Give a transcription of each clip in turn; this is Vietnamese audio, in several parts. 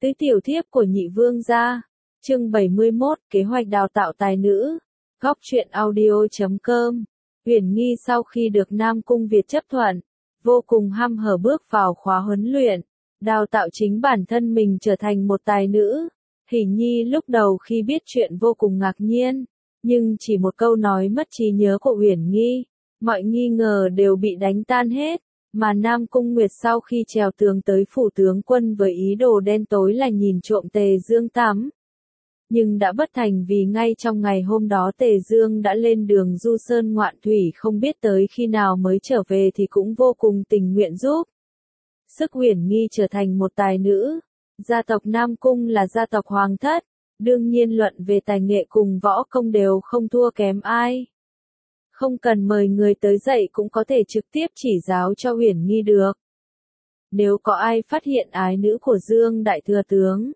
Tứ tiểu thiếp của nhị vương gia. Chương 71, kế hoạch đào tạo tài nữ. Góc truyện audio.com. Uyển Nghi sau khi được Nam Cung Việt chấp thuận, vô cùng hăm hở bước vào khóa huấn luyện, đào tạo chính bản thân mình trở thành một tài nữ. Hỷ Nhi lúc đầu khi biết chuyện vô cùng ngạc nhiên, nhưng chỉ một câu nói mất trí nhớ của Uyển Nghi, mọi nghi ngờ đều bị đánh tan hết. Mà Nam Cung Nguyệt sau khi trèo tường tới phủ tướng quân với ý đồ đen tối là nhìn trộm Tề Dương tắm. Nhưng đã bất thành vì ngay trong ngày hôm đó Tề Dương đã lên đường du sơn ngoạn thủy, không biết tới khi nào mới trở về thì cũng vô cùng tình nguyện giúp sức Uyển Nghi trở thành một tài nữ. Gia tộc Nam Cung là gia tộc hoàng thất, đương nhiên luận về tài nghệ cùng võ công đều không thua kém ai. Không cần mời người tới dạy cũng có thể trực tiếp chỉ giáo cho Uyển Nghi được. Nếu có ai phát hiện ái nữ của Dương đại thừa tướng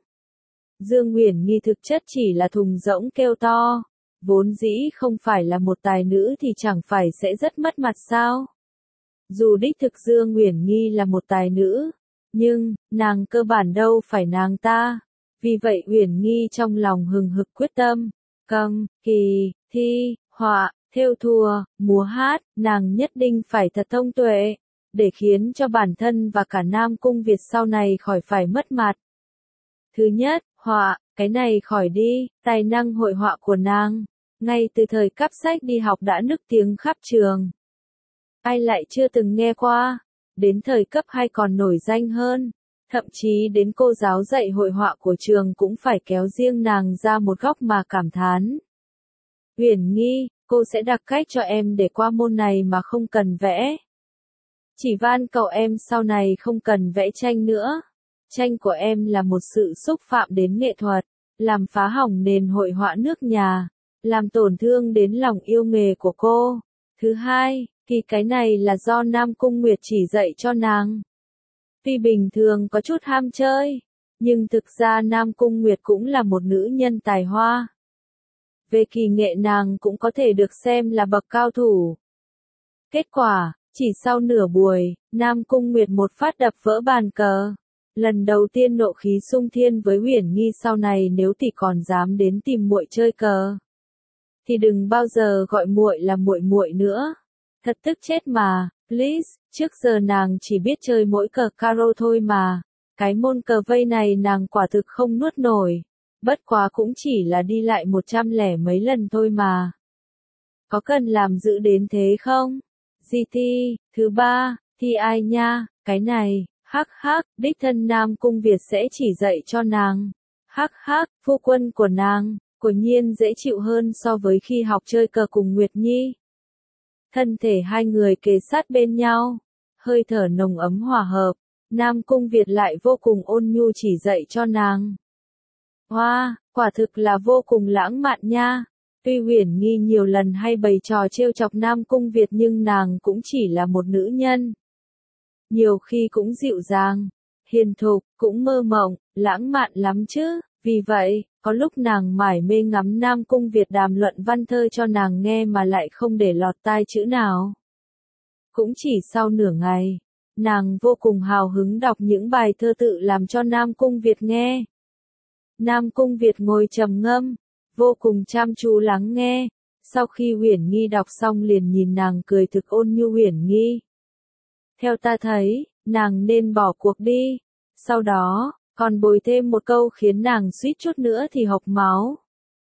Dương Uyển Nghi thực chất chỉ là thùng rỗng kêu to, vốn dĩ không phải là một tài nữ thì chẳng phải sẽ rất mất mặt sao? Dù đích thực Dương Uyển Nghi là một tài nữ, nhưng nàng cơ bản đâu phải nàng ta. Vì vậy Uyển Nghi trong lòng hừng hực quyết tâm, cầm, kỳ, thi, họa, thêu thùa, múa hát, nàng nhất định phải thật thông tuệ, để khiến cho bản thân và cả Nam Cung Việt sau này khỏi phải mất mặt. Thứ nhất, họa, cái này khỏi đi, tài năng hội họa của nàng, ngay từ thời cắp sách đi học đã nức tiếng khắp trường. Ai lại chưa từng nghe qua, đến thời cấp 2 còn nổi danh hơn, thậm chí đến cô giáo dạy hội họa của trường cũng phải kéo riêng nàng ra một góc mà cảm thán. Uyển Nghi, cô sẽ đặt cách cho em để qua môn này mà không cần vẽ. Chỉ van cầu em sau này không cần vẽ tranh nữa. Tranh của em là một sự xúc phạm đến nghệ thuật, làm phá hỏng nền hội họa nước nhà, làm tổn thương đến lòng yêu nghề của cô. Thứ hai, thì cái này là do Nam Cung Nguyệt chỉ dạy cho nàng. Tuy bình thường có chút ham chơi, nhưng thực ra Nam Cung Nguyệt cũng là một nữ nhân tài hoa. Về kỳ nghệ nàng cũng có thể được xem là bậc cao thủ. Kết quả, chỉ sau nửa buổi, Nam Cung Nguyệt một phát đập vỡ bàn cờ. Lần đầu tiên nộ khí xung thiên với Uyển Nghi, sau này nếu tỷ còn dám đến tìm muội chơi cờ, thì đừng bao giờ gọi muội là muội muội nữa. Thật tức chết mà, please, trước giờ nàng chỉ biết chơi mỗi cờ caro thôi mà. Cái môn cờ vây này nàng quả thực không nuốt nổi. Bất quá cũng chỉ là đi lại 100 mấy lần thôi mà. Có cần làm dữ đến thế không? Gì thi, thứ ba, thi ai nha, cái này, hắc hắc, đích thân Nam Cung Việt sẽ chỉ dạy cho nàng. Hắc hắc, phu quân của nàng, quả nhiên dễ chịu hơn so với khi học chơi cờ cùng Nguyệt Nhi. Thân thể hai người kề sát bên nhau, hơi thở nồng ấm hòa hợp, Nam Cung Việt lại vô cùng ôn nhu chỉ dạy cho nàng. Hoa, quả thực là vô cùng lãng mạn nha. Tuy Uyển Nghi nhiều lần hay bày trò trêu chọc Nam Cung Việt nhưng nàng cũng chỉ là một nữ nhân. Nhiều khi cũng dịu dàng, hiền thục, cũng mơ mộng, lãng mạn lắm chứ. Vì vậy, có lúc nàng mải mê ngắm Nam Cung Việt đàm luận văn thơ cho nàng nghe mà lại không để lọt tai chữ nào. Cũng chỉ sau nửa ngày, nàng vô cùng hào hứng đọc những bài thơ tự làm cho Nam Cung Việt nghe. Nam Cung Việt ngồi trầm ngâm, vô cùng chăm chú lắng nghe. Sau khi Uyển Nghi đọc xong liền nhìn nàng cười thực ôn nhu. Uyển Nghi, theo ta thấy, nàng nên bỏ cuộc đi. Sau đó, còn bồi thêm một câu khiến nàng suýt chút nữa thì hộc máu.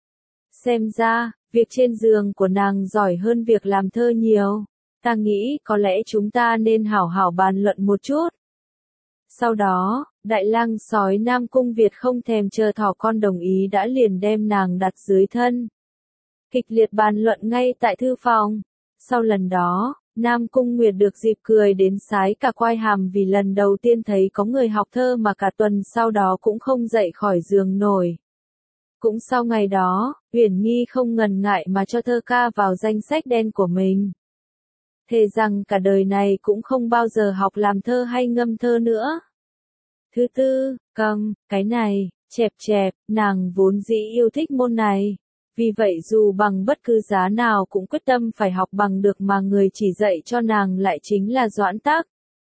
Xem ra, việc trên giường của nàng giỏi hơn việc làm thơ nhiều. Ta nghĩ có lẽ chúng ta nên hảo hảo bàn luận một chút. Sau đó, đại lang sói Nam Cung Việt không thèm chờ thỏ con đồng ý đã liền đem nàng đặt dưới thân. Kịch liệt bàn luận ngay tại thư phòng. Sau lần đó, Nam Cung Nguyệt được dịp cười đến sái cả quai hàm vì lần đầu tiên thấy có người học thơ mà cả tuần sau đó cũng không dậy khỏi giường nổi. Cũng sau ngày đó, Uyển Nghi không ngần ngại mà cho thơ ca vào danh sách đen của mình. Thề rằng cả đời này cũng không bao giờ học làm thơ hay ngâm thơ nữa. Thứ tư, cầm, cái này, chẹp chẹp, nàng vốn dĩ yêu thích môn này. Vì vậy dù bằng bất cứ giá nào cũng quyết tâm phải học bằng được, mà người chỉ dạy cho nàng lại chính là Doãn Tắc.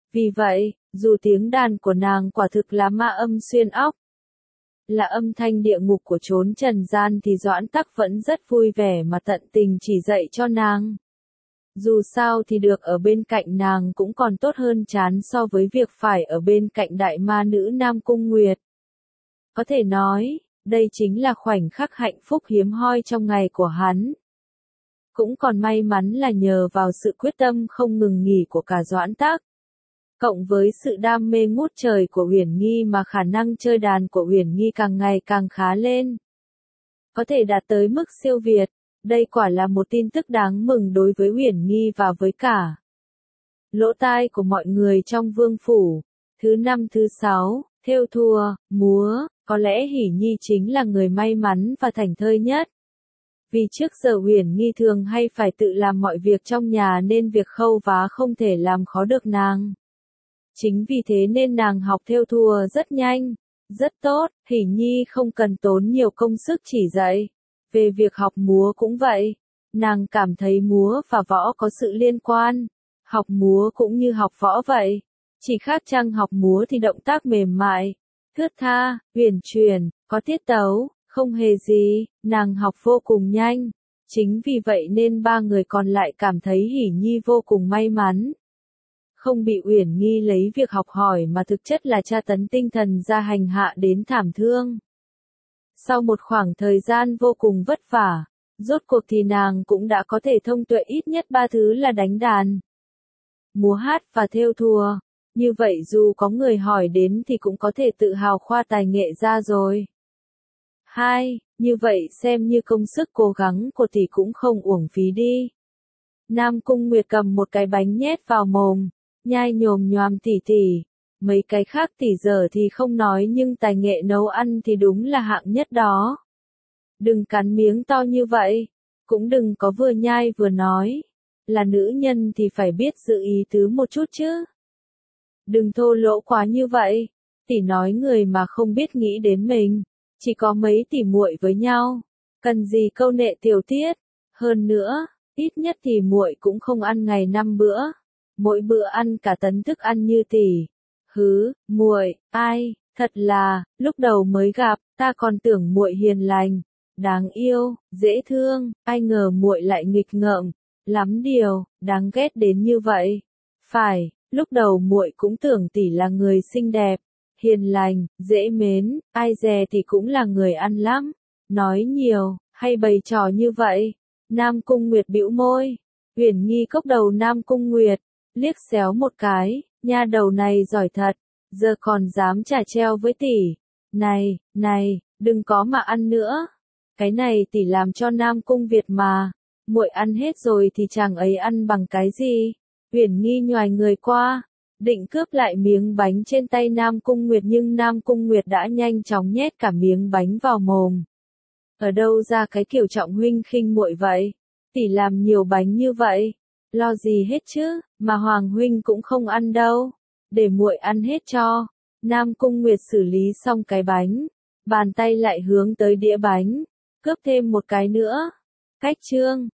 Vì vậy, dù tiếng đàn của nàng quả thực là ma âm xuyên óc, là âm thanh địa ngục của chốn trần gian thì Doãn Tắc vẫn rất vui vẻ mà tận tình chỉ dạy cho nàng. Dù sao thì được ở bên cạnh nàng cũng còn tốt hơn chán so với việc phải ở bên cạnh đại ma nữ Nam Cung Nguyệt. Có thể nói, đây chính là khoảnh khắc hạnh phúc hiếm hoi trong ngày của hắn. Cũng còn may mắn là nhờ vào sự quyết tâm không ngừng nghỉ của cả Doãn Tắc, cộng với sự đam mê ngút trời của Uyển Nghi mà khả năng chơi đàn của Uyển Nghi càng ngày càng khá lên. Có thể đạt tới mức siêu việt, đây quả là một tin tức đáng mừng đối với Uyển Nghi và với cả lỗ tai của mọi người trong vương phủ. Thứ năm thứ sáu, thêu thùa, múa, có lẽ Hỷ Nhi chính là người may mắn và thảnh thơi nhất. Vì trước giờ Uyển Nghi thường hay phải tự làm mọi việc trong nhà nên việc khâu vá không thể làm khó được nàng. Chính vì thế nên nàng học thêu thùa rất nhanh, rất tốt, Hỷ Nhi không cần tốn nhiều công sức chỉ dạy. Về việc học múa cũng vậy, nàng cảm thấy múa và võ có sự liên quan. Học múa cũng như học võ vậy, chỉ khác chăng học múa thì động tác mềm mại, thướt tha, uyển chuyển, có tiết tấu, không hề gì, nàng học vô cùng nhanh. Chính vì vậy nên ba người còn lại cảm thấy Hỷ Nhi vô cùng may mắn. Không bị Uyển Nghi lấy việc học hỏi mà thực chất là tra tấn tinh thần ra hành hạ đến thảm thương. Sau một khoảng thời gian vô cùng vất vả, rốt cuộc thì nàng cũng đã có thể thông tuệ ít nhất ba thứ là đánh đàn, múa hát và thêu thùa. Như vậy dù có người hỏi đến thì cũng có thể tự hào khoa tài nghệ ra rồi. 2. Như vậy xem như công sức cố gắng của tỷ cũng không uổng phí đi. Nam Cung Nguyệt cầm một cái bánh nhét vào mồm, nhai nhồm nhoàm tỉ tỉ. Mấy cái khác tỷ giờ thì không nói nhưng tài nghệ nấu ăn thì đúng là hạng nhất đó. Đừng cắn miếng to như vậy, cũng đừng có vừa nhai vừa nói. Là nữ nhân thì phải biết giữ ý tứ một chút chứ. Đừng thô lỗ quá như vậy, tỷ nói người mà không biết nghĩ đến mình, chỉ có mấy tỷ muội với nhau, cần gì câu nệ tiểu tiết. Hơn nữa, ít nhất thì muội cũng không ăn ngày 5 bữa, mỗi bữa ăn cả tấn thức ăn như tỷ. Hứ, muội, ai, thật là, lúc đầu mới gặp, ta còn tưởng muội hiền lành, đáng yêu, dễ thương, ai ngờ muội lại nghịch ngợm, lắm điều, đáng ghét đến như vậy. Phải, lúc đầu muội cũng tưởng tỷ là người xinh đẹp, hiền lành, dễ mến, ai dè thì cũng là người ăn lắm, nói nhiều, hay bày trò như vậy. Nam Cung Nguyệt bĩu môi, Uyển Nghi cốc đầu Nam Cung Nguyệt, liếc xéo một cái, nha đầu này giỏi thật, giờ còn dám chả treo với tỷ. Này, đừng có mà ăn nữa. Cái này tỷ làm cho Nam Cung Việt mà, muội ăn hết rồi thì chàng ấy ăn bằng cái gì? Uyển Nghi nhoài người qua, định cướp lại miếng bánh trên tay Nam Cung Nguyệt nhưng Nam Cung Nguyệt đã nhanh chóng nhét cả miếng bánh vào mồm. Ở đâu ra cái kiểu trọng huynh khinh muội vậy? Tỷ làm nhiều bánh như vậy, lo gì hết chứ, mà Hoàng huynh cũng không ăn đâu, để muội ăn hết cho. Nam Cung Nguyệt xử lý xong cái bánh, bàn tay lại hướng tới đĩa bánh, cướp thêm một cái nữa. Cách chương